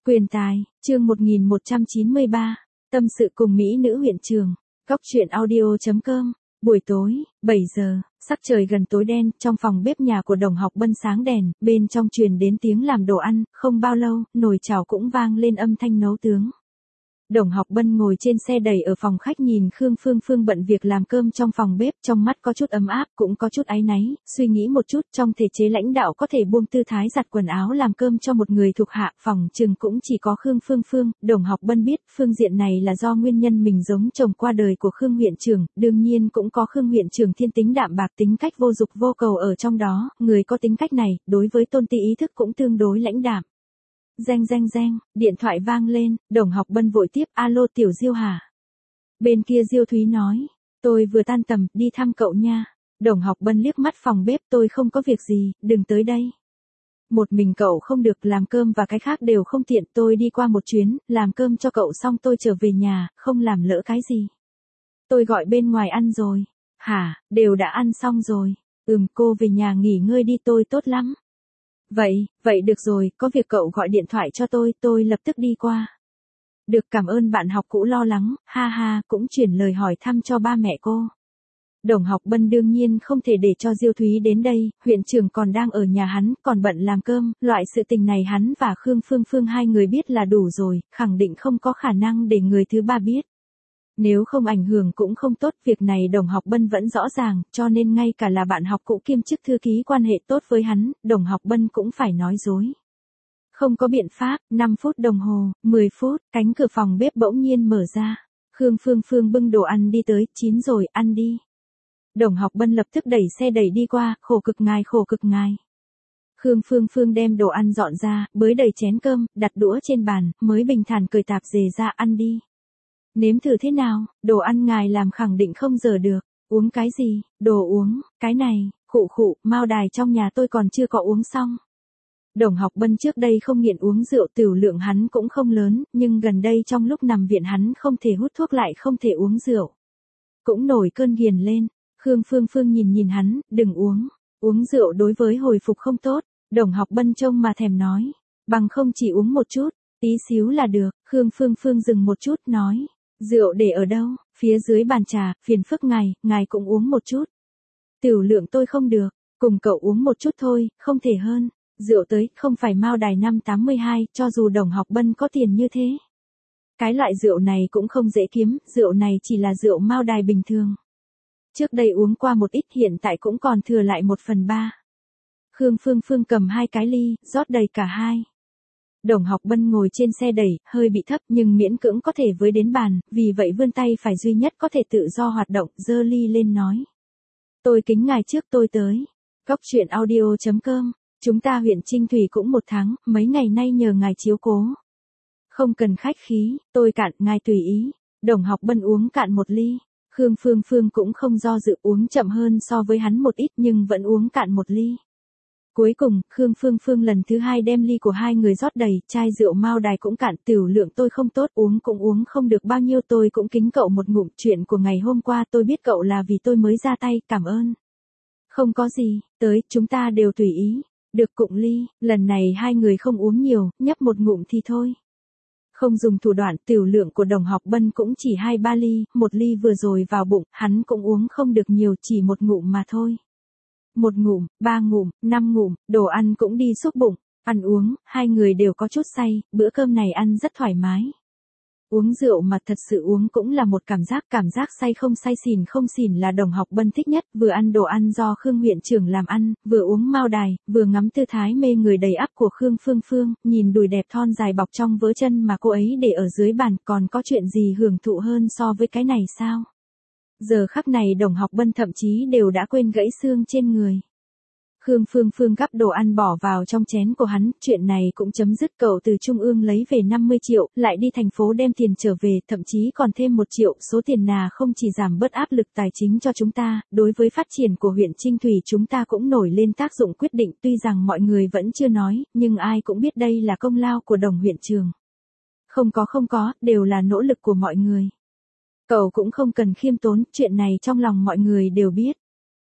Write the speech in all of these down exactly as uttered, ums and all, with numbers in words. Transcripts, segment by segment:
Quyền tài, chương một nghìn một trăm chín mươi ba, tâm sự cùng mỹ nữ huyện trường, góc truyện audio chấm com, buổi tối, bảy giờ, sắc trời gần tối đen, trong phòng bếp nhà của Đồng Học Bân sáng đèn, bên trong truyền đến tiếng làm đồ ăn, không bao lâu, nồi chảo cũng vang lên âm thanh nấu tướng. Đồng Học Bân ngồi trên xe đẩy ở phòng khách nhìn Khương Phương Phương bận việc làm cơm trong phòng bếp, trong mắt có chút ấm áp, cũng có chút áy náy, suy nghĩ một chút, trong thể chế lãnh đạo có thể buông tư thái giặt quần áo làm cơm cho một người thuộc hạ, phòng chừng cũng chỉ có Khương Phương Phương. Đồng Học Bân biết, phương diện này là do nguyên nhân mình giống chồng qua đời của Khương huyện trưởng, đương nhiên cũng có Khương huyện trưởng thiên tính đạm bạc, tính cách vô dục vô cầu ở trong đó, người có tính cách này, đối với tôn ti ý thức cũng tương đối lãnh đạm. Reng reng reng, điện thoại vang lên, Đồng Học Bân vội tiếp, alo Tiểu Diêu hả? Bên kia Diêu Thúy nói, tôi vừa tan tầm, đi thăm cậu nha. Đồng Học Bân liếc mắt phòng bếp, tôi không có việc gì, đừng tới đây. Một mình cậu không được, làm cơm và cái khác đều không tiện, tôi đi qua một chuyến, làm cơm cho cậu xong tôi trở về nhà, không làm lỡ cái gì. Tôi gọi bên ngoài ăn rồi. Hả, đều đã ăn xong rồi. Ừm, cô về nhà nghỉ ngơi đi, tôi tốt lắm. Vậy, vậy được rồi, có việc cậu gọi điện thoại cho tôi, tôi lập tức đi qua. Được, cảm ơn bạn học cũ lo lắng, ha ha, cũng chuyển lời hỏi thăm cho ba mẹ cô. Đồng Học Bân đương nhiên không thể để cho Diêu Thúy đến đây, huyện trưởng còn đang ở nhà hắn, còn bận làm cơm, loại sự tình này hắn và Khương Phương Phương hai người biết là đủ rồi, khẳng định không có khả năng để người thứ ba biết. Nếu không ảnh hưởng cũng không tốt, việc này Đồng Học Bân vẫn rõ ràng, cho nên ngay cả là bạn học cũ kiêm chức thư ký quan hệ tốt với hắn, Đồng Học Bân cũng phải nói dối. Không có biện pháp, năm phút đồng hồ, mười phút, cánh cửa phòng bếp bỗng nhiên mở ra. Khương Phương Phương bưng đồ ăn đi tới, chín rồi, ăn đi. Đồng Học Bân lập tức đẩy xe đẩy đi qua, khổ cực ngài, khổ cực ngài. Khương Phương Phương đem đồ ăn dọn ra, bới đầy chén cơm, đặt đũa trên bàn, mới bình thản cởi tạp dề ra, ăn đi. Nếm thử thế nào, đồ ăn ngài làm khẳng định không dở được. Uống cái gì, đồ uống, cái này, khụ khụ, mao đài trong nhà tôi còn chưa có uống xong. Đồng Học Bân trước đây không nghiện uống rượu, tiểu lượng hắn cũng không lớn, nhưng gần đây trong lúc nằm viện hắn không thể hút thuốc lại không thể uống rượu. Cũng nổi cơn ghiền lên, Khương Phương Phương nhìn nhìn hắn, đừng uống, uống rượu đối với hồi phục không tốt. Đồng Học Bân trông mà thèm nói, bằng không chỉ uống một chút, tí xíu là được. Khương Phương Phương dừng một chút, nói. Rượu để ở đâu? Phía dưới bàn trà, phiền phức ngài, ngài cũng uống một chút. Tiểu lượng tôi không được, cùng cậu uống một chút thôi, không thể hơn. Rượu tới, không phải mao đài năm tám mươi hai, cho dù Đồng Học Bân có tiền như thế. Cái loại rượu này cũng không dễ kiếm, rượu này chỉ là rượu mao đài bình thường. Trước đây uống qua một ít, hiện tại cũng còn thừa lại một phần ba. Khương Phương Phương cầm hai cái ly, rót đầy cả hai. Đồng Học Bân ngồi trên xe đẩy, hơi bị thấp nhưng miễn cưỡng có thể với đến bàn, vì vậy vươn tay phải duy nhất có thể tự do hoạt động, giơ ly lên nói. Tôi kính ngài trước tôi tới. Góc truyện audio chấm com, chúng ta huyện Trinh Thủy cũng một tháng, mấy ngày nay nhờ ngài chiếu cố. Không cần khách khí, tôi cạn, ngài tùy ý. Đồng Học Bân uống cạn một ly. Khương Phương Phương cũng không do dự, uống chậm hơn so với hắn một ít nhưng vẫn uống cạn một ly. Cuối cùng, Khương Phương Phương lần thứ hai đem ly của hai người rót đầy, chai rượu mao đài cũng cạn, tiểu lượng tôi không tốt, uống cũng uống không được bao nhiêu, tôi cũng kính cậu một ngụm, chuyện của ngày hôm qua tôi biết cậu là vì tôi mới ra tay, cảm ơn. Không có gì, tới, chúng ta đều tùy ý. Được, cụng ly, lần này hai người không uống nhiều, nhấp một ngụm thì thôi. Không dùng thủ đoạn, tiểu lượng của Đồng Học Bân cũng chỉ hai ba ly, một ly vừa rồi vào bụng, hắn cũng uống không được nhiều, chỉ một ngụm mà thôi. Một ngụm, ba ngụm, năm ngụm, đồ ăn cũng đi xúc bụng, ăn uống, hai người đều có chút say, bữa cơm này ăn rất thoải mái. Uống rượu mà thật sự uống cũng là một cảm giác, cảm giác say không say xỉn không xỉn là Đồng Học Bân thích nhất, vừa ăn đồ ăn do Khương huyện trưởng làm ăn, vừa uống mao đài, vừa ngắm tư thái mê người đầy ắp của Khương Phương Phương, nhìn đùi đẹp thon dài bọc trong vớ chân mà cô ấy để ở dưới bàn, còn có chuyện gì hưởng thụ hơn so với cái này sao? Giờ khắc này Đồng Học Bân thậm chí đều đã quên gãy xương trên người. Khương Phương Phương gắp đồ ăn bỏ vào trong chén của hắn, chuyện này cũng chấm dứt, cậu từ Trung ương lấy về năm mươi triệu, lại đi thành phố đem tiền trở về, thậm chí còn thêm một triệu, số tiền nào không chỉ giảm bớt áp lực tài chính cho chúng ta, đối với phát triển của huyện Trinh Thủy chúng ta cũng nổi lên tác dụng quyết định, tuy rằng mọi người vẫn chưa nói, nhưng ai cũng biết đây là công lao của Đồng huyện trường. Không có không có, đều là nỗ lực của mọi người. Cậu cũng không cần khiêm tốn, chuyện này trong lòng mọi người đều biết.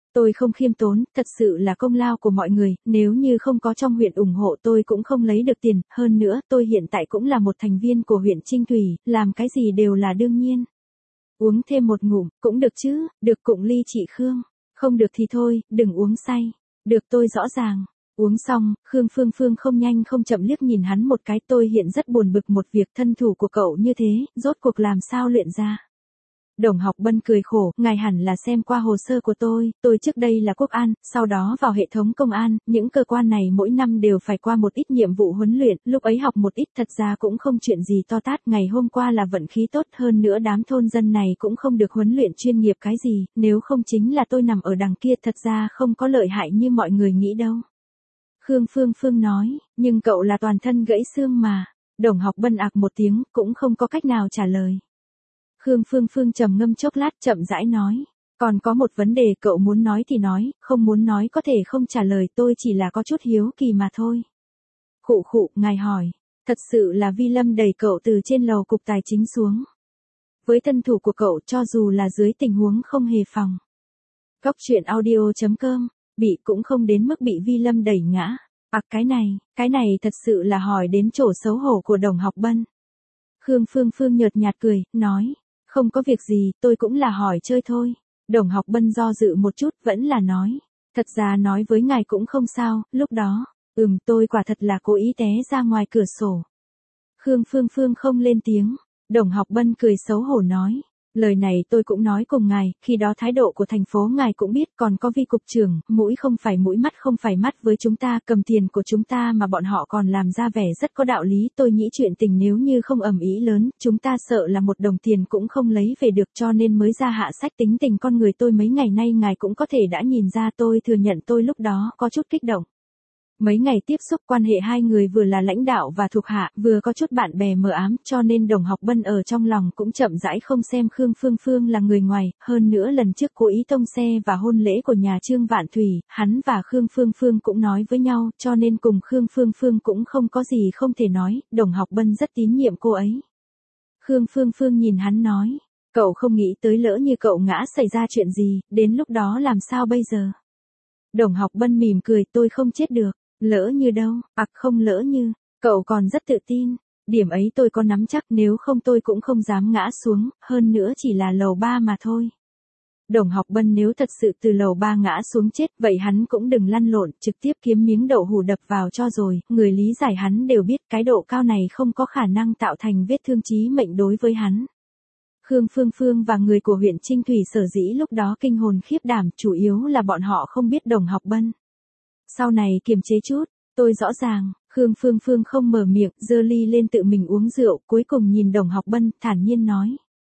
Tôi không khiêm tốn, thật sự là công lao của mọi người, nếu như không có trong huyện ủng hộ tôi cũng không lấy được tiền, hơn nữa tôi hiện tại cũng là một thành viên của huyện Trinh Thủy, làm cái gì đều là đương nhiên. Uống thêm một ngụm, cũng được chứ, được cụng ly chị Khương. Không được thì thôi, đừng uống say. Được tôi rõ ràng. Uống xong, Khương Phương Phương không nhanh không chậm liếc nhìn hắn một cái, tôi hiện rất buồn bực một việc thân thủ của cậu như thế, rốt cuộc làm sao luyện ra. Đồng Học Bân cười khổ, ngài hẳn là xem qua hồ sơ của tôi, tôi trước đây là quốc an, sau đó vào hệ thống công an, những cơ quan này mỗi năm đều phải qua một ít nhiệm vụ huấn luyện, lúc ấy học một ít thật ra cũng không chuyện gì to tát, ngày hôm qua là vận khí tốt hơn nữa đám thôn dân này cũng không được huấn luyện chuyên nghiệp cái gì, nếu không chính là tôi nằm ở đằng kia thật ra không có lợi hại như mọi người nghĩ đâu. Khương Phương Phương nói, nhưng cậu là toàn thân gãy xương mà. Đồng Học Bân ạc một tiếng, cũng không có cách nào trả lời. Khương Phương Phương trầm ngâm chốc lát chậm rãi nói, còn có một vấn đề cậu muốn nói thì nói, không muốn nói có thể không trả lời, tôi chỉ là có chút hiếu kỳ mà thôi. Khụ khụ, ngài hỏi, thật sự là Vi Lâm đẩy cậu từ trên lầu cục tài chính xuống. Với thân thủ của cậu cho dù là dưới tình huống không hề phòng. Góc truyện audio chấm com, bị cũng không đến mức bị Vi Lâm đẩy ngã. À cái này, cái này thật sự là hỏi đến chỗ xấu hổ của Đồng Học Bân. Khương Phương Phương nhợt nhạt cười, nói, không có việc gì, tôi cũng là hỏi chơi thôi. Đồng Học Bân do dự một chút vẫn là nói, thật ra nói với ngài cũng không sao, lúc đó, ừm tôi quả thật là cố ý té ra ngoài cửa sổ. Khương Phương Phương không lên tiếng, Đồng Học Bân cười xấu hổ nói, lời này tôi cũng nói cùng ngài, khi đó thái độ của thành phố ngài cũng biết, còn có Vi cục trưởng, mũi không phải mũi mắt không phải mắt với chúng ta, cầm tiền của chúng ta mà bọn họ còn làm ra vẻ rất có đạo lý, tôi nghĩ chuyện tình nếu như không ầm ĩ lớn, chúng ta sợ là một đồng tiền cũng không lấy về được cho nên mới ra hạ sách tính tình con người tôi mấy ngày nay ngài cũng có thể đã nhìn ra tôi thừa nhận tôi lúc đó có chút kích động. Mấy ngày tiếp xúc quan hệ hai người vừa là lãnh đạo và thuộc hạ, vừa có chút bạn bè mờ ám, cho nên Đồng Học Bân ở trong lòng cũng chậm rãi không xem Khương Phương Phương là người ngoài, hơn nữa lần trước cố ý tông xe và hôn lễ của nhà Trương Vạn Thủy, hắn và Khương Phương Phương cũng nói với nhau, cho nên cùng Khương Phương Phương cũng không có gì không thể nói, Đồng Học Bân rất tín nhiệm cô ấy. Khương Phương Phương nhìn hắn nói, cậu không nghĩ tới lỡ như cậu ngã xảy ra chuyện gì, đến lúc đó làm sao bây giờ? Đồng Học Bân mỉm cười, tôi không chết được. Lỡ như đâu, ặc à, không lỡ như, cậu còn rất tự tin, điểm ấy tôi có nắm chắc nếu không tôi cũng không dám ngã xuống, hơn nữa chỉ là lầu ba mà thôi. Đồng Học Bân nếu thật sự từ lầu ba ngã xuống chết vậy hắn cũng đừng lăn lộn, trực tiếp kiếm miếng đậu hủ đập vào cho rồi, người lý giải hắn đều biết cái độ cao này không có khả năng tạo thành vết thương chí mệnh đối với hắn. Khương Phương Phương và người của huyện Trinh Thủy sở dĩ lúc đó kinh hồn khiếp đảm chủ yếu là bọn họ không biết Đồng Học Bân. Sau này kiềm chế chút, tôi rõ ràng, Khương Phương Phương không mở miệng, giơ ly lên tự mình uống rượu, cuối cùng nhìn Đồng Học Bân, thản nhiên nói.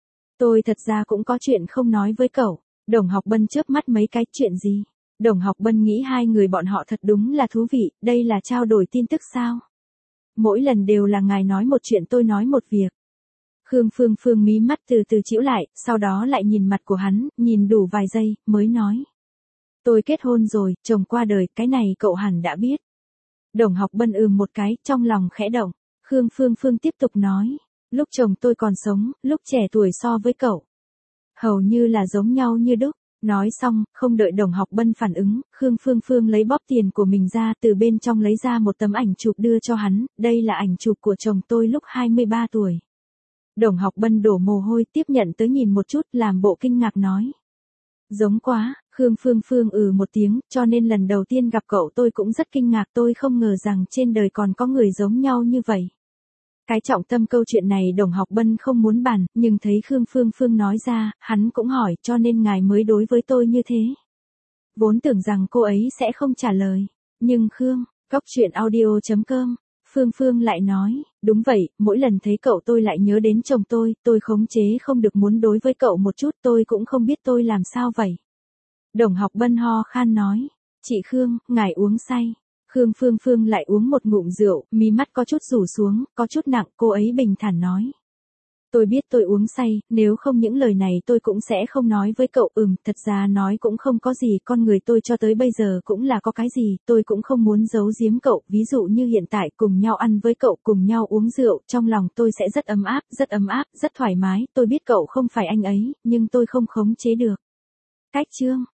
Tôi thật ra cũng có chuyện không nói với cậu, Đồng Học Bân chớp mắt mấy cái, chuyện gì? Đồng Học Bân nghĩ hai người bọn họ thật đúng là thú vị, đây là trao đổi tin tức sao? Mỗi lần đều là ngài nói một chuyện tôi nói một việc. Khương Phương Phương mí mắt từ từ chĩu lại, sau đó lại nhìn mặt của hắn, nhìn đủ vài giây, mới nói. Tôi kết hôn rồi, chồng qua đời, cái này cậu hẳn đã biết. Đồng Học Bân ừm một cái, trong lòng khẽ động. Khương Phương Phương tiếp tục nói. Lúc chồng tôi còn sống, lúc trẻ tuổi so với cậu. Hầu như là giống nhau như đúc. Nói xong, không đợi Đồng Học Bân phản ứng, Khương Phương Phương lấy bóp tiền của mình ra từ bên trong lấy ra một tấm ảnh chụp đưa cho hắn. Đây là ảnh chụp của chồng tôi lúc hai mươi ba tuổi. Đồng Học Bân đổ mồ hôi tiếp nhận tới nhìn một chút làm bộ kinh ngạc nói. Giống quá, Khương Phương Phương ừ một tiếng, cho nên lần đầu tiên gặp cậu tôi cũng rất kinh ngạc, tôi không ngờ rằng trên đời còn có người giống nhau như vậy. Cái trọng tâm câu chuyện này Đồng Học Bân không muốn bàn, nhưng thấy Khương Phương Phương nói ra, hắn cũng hỏi cho nên ngài mới đối với tôi như thế. Vốn tưởng rằng cô ấy sẽ không trả lời, nhưng Khương, góc truyện audio chấm com. Phương Phương lại nói, đúng vậy, mỗi lần thấy cậu tôi lại nhớ đến chồng tôi, tôi khống chế không được muốn đối với cậu một chút, tôi cũng không biết tôi làm sao vậy. Đồng Học Bân ho khan nói, chị Khương, ngài uống say. Khương Phương Phương lại uống một ngụm rượu, mí mắt có chút rủ xuống, có chút nặng, cô ấy bình thản nói. Tôi biết tôi uống say, nếu không những lời này tôi cũng sẽ không nói với cậu, ừm, thật ra nói cũng không có gì, con người tôi cho tới bây giờ cũng là có cái gì, tôi cũng không muốn giấu giếm cậu, ví dụ như hiện tại cùng nhau ăn với cậu, cùng nhau uống rượu, trong lòng tôi sẽ rất ấm áp, rất ấm áp, rất thoải mái, tôi biết cậu không phải anh ấy, nhưng tôi không khống chế được. Cách chương